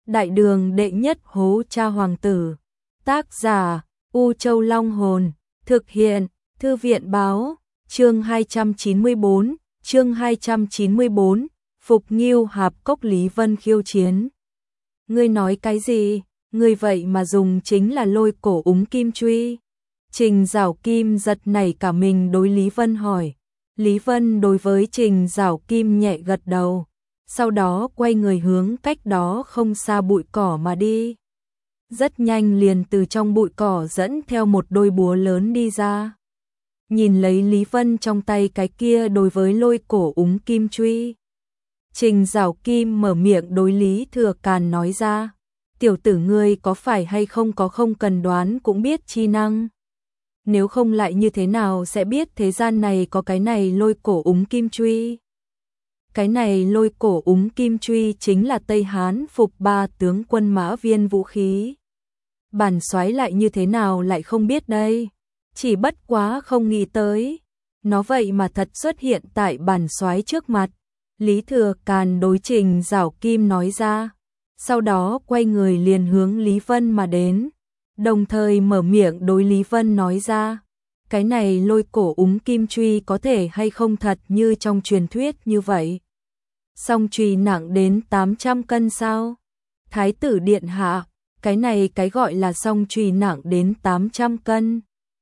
Đại đường đệ nhất hố cha hoàng tử. Tác giả U Châu Long Hồn. Thực hiện Thư viện Báo. Chương 294. Phục Ngưu Hạp Cốc Lý Vân khiêu chiến. Ngươi nói cái gì? Ngươi vậy mà dùng chính là lôi cổ úng kim truy. Trình Giảo Kim giật nảy cả mình đối Lý Vân hỏi. Lý Vân đối với Trình Giảo Kim nhẹ gật đầu, sau đó quay người hướng cách đó không xa bụi cỏ mà đi. Rất nhanh liền từ trong bụi cỏ dẫn theo một đôi búa lớn đi ra. Nhìn lấy Lý Vân trong tay cái kia đối với lôi cổ úng kim truy, Trình Giảo Kim mở miệng đối Lý Thừa Càn nói ra. Tiểu tử ngươi có phải hay không có không cần đoán cũng biết chi năng. Nếu không lại như thế nào sẽ biết thế gian này có cái này lôi cổ úng kim truy. Cái này lôi cổ úng kim truy chính là Tây Hán phục 3 tướng quân mã viên vũ khí. Bản soái lại như thế nào lại không biết đây. Chỉ bất quá không nghĩ tới. Nó vậy mà thật xuất hiện tại bản soái trước mặt. Lý Thừa Càn đối Trình Giảo Kim nói ra. Sau đó quay người liền hướng Lý Vân mà đến. Đồng thời mở miệng đối Lý Vân nói ra. Cái này lôi cổ úng kim truy có thể hay không thật như trong truyền thuyết như vậy. Song truy nặng đến 800 cân sao? Thái tử điện hạ, cái này cái gọi là song truy nặng đến 800 cân.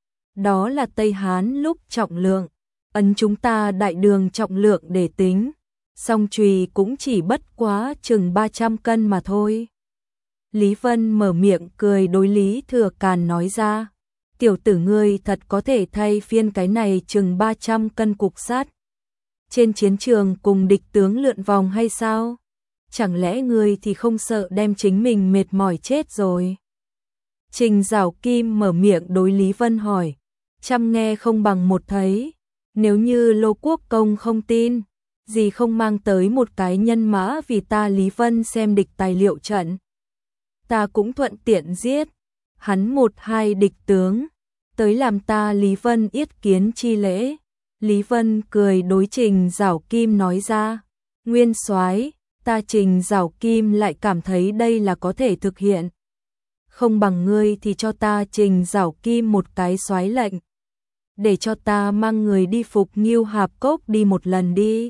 Đó là Tây Hán lúc trọng lượng, ấn chúng ta đại đường trọng lượng để tính. Song truy cũng chỉ bất quá chừng 300 cân mà thôi. Lý Vân mở miệng cười đối Lý Thừa Càn nói ra. Tiểu tử ngươi thật có thể thay phiên cái này chừng 300 cân cục sắt. Trên chiến trường cùng địch tướng lượn vòng hay sao? Chẳng lẽ ngươi thì không sợ đem chính mình mệt mỏi chết rồi? Trình Giảo Kim mở miệng đối Lý Vân hỏi. Chăm nghe không bằng một thấy. Nếu như Lô Quốc Công không tin, gì không mang tới một cái nhân mã vì ta Lý Vân xem địch tài liệu trận. Ta cũng thuận tiện giết hắn 1-2 địch tướng, tới làm ta Lý Vân yết kiến chi lễ. Lý Vân cười đối Trình Giảo Kim nói ra. Nguyên soái, ta Trình Giảo Kim lại cảm thấy đây là có thể thực hiện. Không bằng ngươi thì cho ta Trình Giảo Kim một cái soái lệnh. Để cho ta mang người đi Phục Ngưu Hạp Cốc đi một lần đi.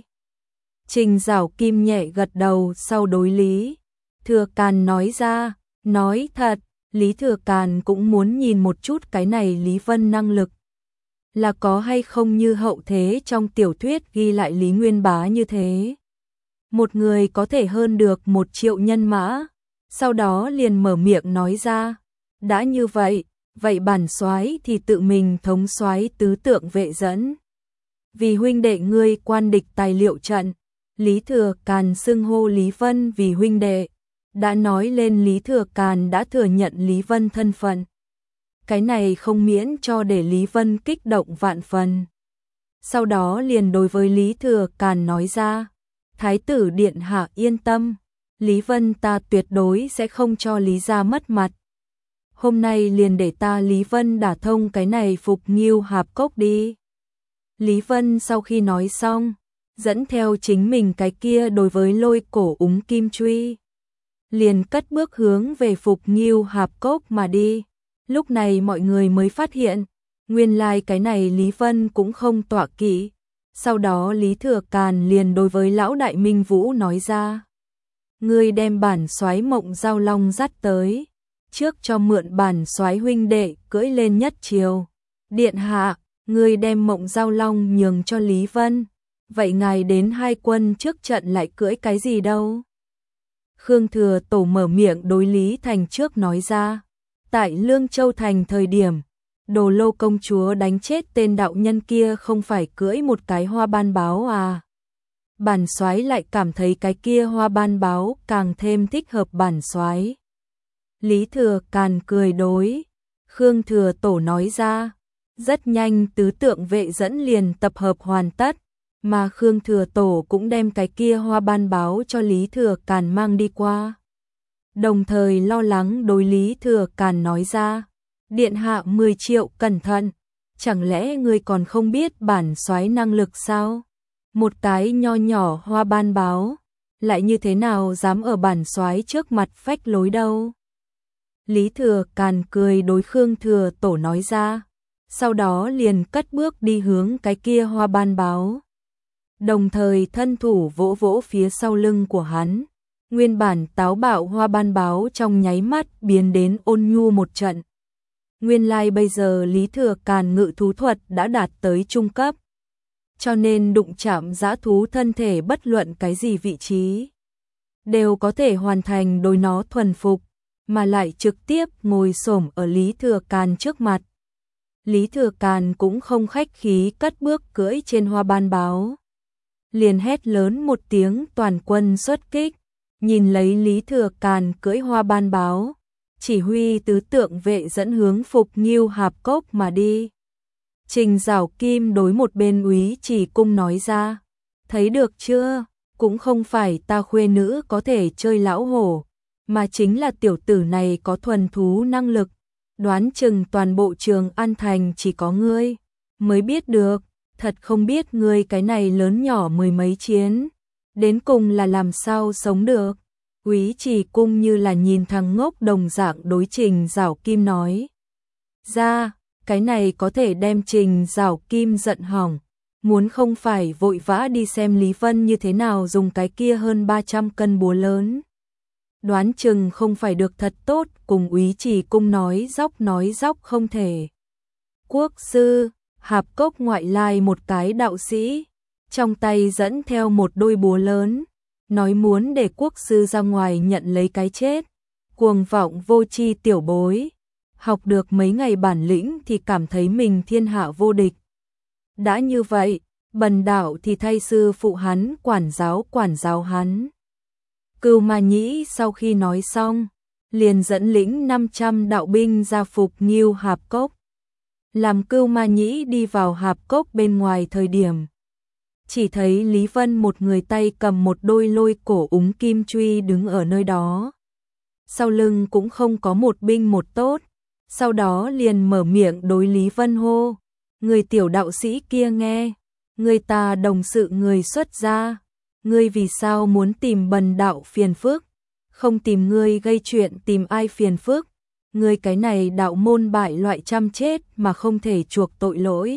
Trình Giảo Kim nhẹ gật đầu sau đối Lý Thừa Càn nói ra. Nói thật, Lý Thừa Càn cũng muốn nhìn một chút cái này Lý Vân năng lực. Là có hay không như hậu thế trong tiểu thuyết ghi lại Lý Nguyên Bá như thế. Một người có thể hơn được 1 triệu nhân mã. Sau đó liền mở miệng nói ra. Đã như vậy, vậy bản soái thì tự mình thống soái tứ tượng vệ dẫn. Vì huynh đệ ngươi quan địch tài liệu trận, Lý Thừa Càn xưng hô Lý Vân vì huynh đệ. Đã nói lên Lý Thừa Càn đã thừa nhận Lý Vân thân phận. Cái này không miễn cho để Lý Vân kích động vạn phần. Sau đó liền đối với Lý Thừa Càn nói ra. Thái tử điện hạ yên tâm. Lý Vân ta tuyệt đối sẽ không cho Lý gia mất mặt. Hôm nay liền để ta Lý Vân đả thông cái này Phục Ngưu Hạp Cốc đi. Lý Vân sau khi nói xong, dẫn theo chính mình cái kia đối với lôi cổ úng kim truy, liền cất bước hướng về Phục Ngưu Hạp Cốc mà đi. Lúc này mọi người mới phát hiện, nguyên lai cái này Lý Vân cũng không tọa kỵ. Sau đó Lý Thừa Càn liền đối với lão đại Minh Vũ nói ra. Ngươi đem bản soái Mộng Giao Long dắt tới, trước cho mượn bản soái huynh đệ cưỡi lên nhất triều. Điện hạ, ngươi đem Mộng Giao Long nhường cho Lý Vân. Vậy ngài đến 2 quân trước trận lại cưỡi cái gì đâu? Khương Thừa Tổ mở miệng đối Lý Thành trước nói ra. Tại Lương Châu Thành thời điểm, Đồ Lô công chúa đánh chết tên đạo nhân kia không phải cưỡi một cái hoa ban báo à? Bản soái lại cảm thấy cái kia hoa ban báo càng thêm thích hợp bản soái. Lý Thừa Càn cười đối Khương Thừa Tổ nói ra. Rất nhanh tứ tượng vệ dẫn liền tập hợp hoàn tất, mà Khương Thừa Tổ cũng đem cái kia hoa ban báo cho Lý Thừa Càn mang đi qua. Đồng thời lo lắng đối Lý Thừa Càn nói ra. Điện hạ 10 triệu cẩn thận, chẳng lẽ ngươi còn không biết bản soái năng lực sao? Một cái nho nhỏ hoa ban báo, lại như thế nào dám ở bản soái trước mặt phách lối đâu. Lý Thừa Càn cười đối Khương Thừa Tổ nói ra, sau đó liền cất bước đi hướng cái kia hoa ban báo. Đồng thời thân thủ vỗ vỗ phía sau lưng của hắn, nguyên bản táo bạo hoa ban báo trong nháy mắt biến đến ôn nhu một trận. Nguyên lai bây giờ Lý Thừa Càn ngự thú thuật đã đạt tới trung cấp, cho nên đụng chạm dã thú thân thể bất luận cái gì vị trí đều có thể hoàn thành đối nó thuần phục, mà lại trực tiếp ngồi xổm ở Lý Thừa Càn trước mặt. Lý Thừa Càn cũng không khách khí cất bước cưỡi trên hoa ban báo, liền hét lớn một tiếng toàn quân xuất kích, nhìn lấy Lý Thừa Càn cưỡi hoa ban báo, chỉ huy tứ tượng vệ dẫn hướng Phục Nghiêu Hạp Cốc mà đi. Trình Giảo Kim đối một bên Úy Chỉ Cung nói ra, thấy được chưa, cũng không phải ta khuê nữ có thể chơi lão hổ, mà chính là tiểu tử này có thuần thú năng lực, đoán chừng toàn bộ Trường An Thành chỉ có ngươi mới biết được, thật không biết ngươi cái này lớn nhỏ mười mấy chiến, đến cùng là làm sao sống được. Úy Chỉ Cung như là nhìn thằng ngốc đồng dạng đối Trình Giảo Kim nói ra, cái này có thể đem Trình Giảo Kim giận hỏng, muốn không phải vội vã đi xem Lý Vân như thế nào dùng cái kia hơn 300 cân búa lớn. Đoán chừng không phải được thật tốt, cùng Úy Chỉ Cung nói dóc không thể. Quốc sư, Hạp Cốc ngoại lai một cái đạo sĩ, trong tay dẫn theo một đôi búa lớn, nói muốn để quốc sư ra ngoài nhận lấy cái chết. Cuồng vọng vô tri tiểu bối, học được mấy ngày bản lĩnh thì cảm thấy mình thiên hạ vô địch. Đã như vậy, bần đạo thì thay sư phụ hắn quản giáo hắn. Cưu Ma Nhĩ sau khi nói xong, liền dẫn lĩnh 500 đạo binh ra Phục Nghiêu Hạp Cốc. Làm Cưu Ma Nhĩ đi vào hạp cốc bên ngoài thời điểm, chỉ thấy Lý Vân một người tay cầm một đôi lôi cổ úng kim truy đứng ở nơi đó. Sau lưng cũng không có một binh một tốt, sau đó liền mở miệng đối Lý Vân hô, người tiểu đạo sĩ kia nghe, người ta đồng sự người xuất gia, ngươi vì sao muốn tìm bần đạo phiền phức, không tìm ngươi gây chuyện tìm ai phiền phức, ngươi cái này đạo môn bại loại chăm chết mà không thể chuộc tội lỗi.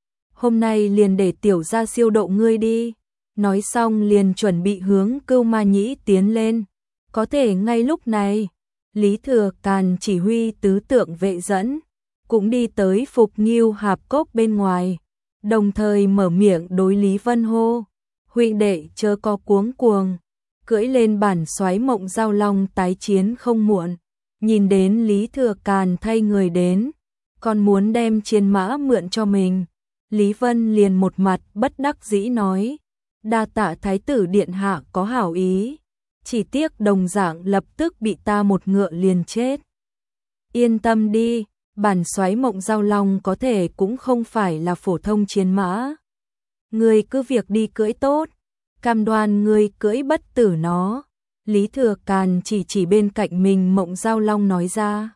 Hôm nay liền để tiểu gia siêu độ ngươi đi. Nói xong liền chuẩn bị hướng Cưu Ma Nhĩ tiến lên. Có thể ngay lúc này, Lý Thừa Càn chỉ huy tứ tượng vệ dẫn, cũng đi tới Phục Nghiêu Hạp Cốc bên ngoài, đồng thời mở miệng đối Lý Vân hô, huynh đệ chớ có cuống cuồng, cưỡi lên bản soái Mộng Giao Long tái chiến không muộn. Nhìn đến Lý Thừa Càn thay người đến, còn muốn đem chiến mã mượn cho mình, Lý Vân liền một mặt bất đắc dĩ nói, đa tạ thái tử điện hạ có hảo ý, chỉ tiếc đồng dạng lập tức bị ta một ngựa liền chết. Yên tâm đi, bản soái Mộng Giao Long có thể cũng không phải là phổ thông chiến mã. Ngươi cứ việc đi cưỡi tốt, cam đoan ngươi cưỡi bất tử nó. Lý Thừa Càn chỉ bên cạnh mình Mộng Giao Long nói ra.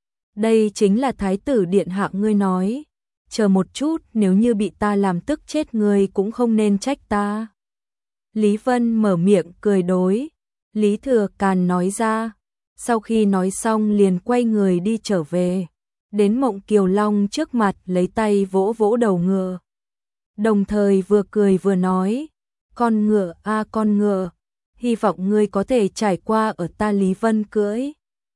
Đây chính là thái tử điện hạ ngươi nói. Chờ một chút, nếu như bị ta làm tức chết ngươi cũng không nên trách ta. Lý Vân mở miệng cười đối. Lý Thừa Càn nói ra. Sau khi nói xong liền quay người đi trở về. Đến Mộng Kiều Long trước mặt lấy tay vỗ vỗ đầu ngựa. Đồng thời vừa cười vừa nói. Con ngựa a con ngựa. Hy vọng ngươi có thể trải qua ở ta Lý Vân cưỡi.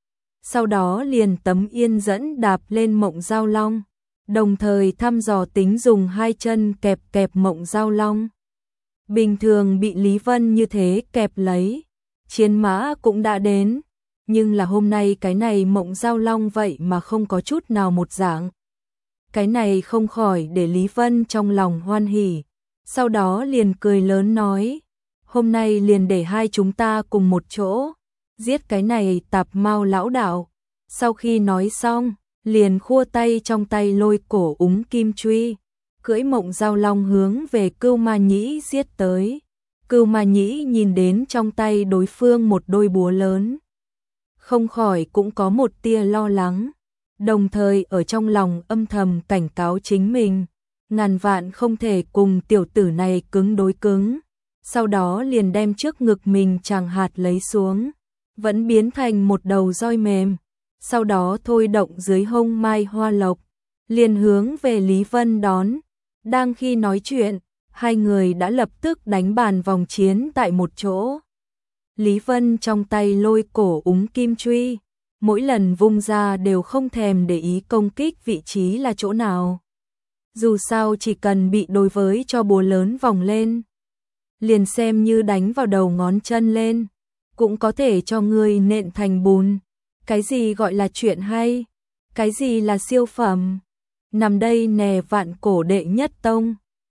Sau đó liền tấm yên dẫn đạp lên Mộng Giao Long, đồng thời thăm dò tính dùng hai chân kẹp Mộng Giao Long. Bình thường bị Lý Vân như thế kẹp lấy, chiến mã cũng đã đến, nhưng là hôm nay cái này Mộng Giao Long vậy mà không có chút nào một dạng. Cái này không khỏi để Lý Vân trong lòng hoan hỉ, sau đó liền cười lớn nói, hôm nay liền để hai chúng ta cùng một chỗ, giết cái này tạp mau lão đạo. Sau khi nói xong, liền khua tay trong tay lôi cổ úng kim truy, cưỡi Mộng Giao Long hướng về Cưu Ma Nhĩ giết tới. Cưu Ma Nhĩ nhìn đến trong tay đối phương một đôi búa lớn, không khỏi cũng có một tia lo lắng, đồng thời ở trong lòng âm thầm cảnh cáo chính mình, ngàn vạn không thể cùng tiểu tử này cứng đối cứng. sau đó liền đem trước ngực mình chàng hạt lấy xuống, vẫn biến thành một đầu roi mềm, sau đó thôi động dưới hông mai hoa lộc, liền hướng về Lý Vân đón. Đang khi nói chuyện, hai người đã lập tức đánh bàn vòng chiến tại một chỗ. Lý Vân trong tay lôi cổ úng kim truy, mỗi lần vung ra đều không thèm để ý công kích vị trí là chỗ nào. Dù sao chỉ cần bị đối với cho búa lớn vòng lên, liền xem như đánh vào đầu ngón chân lên, cũng có thể cho người nện thành bùn. Cái gì gọi là chuyện hay? Cái gì là siêu phẩm? Nằm đây nè vạn cổ đệ nhất tông.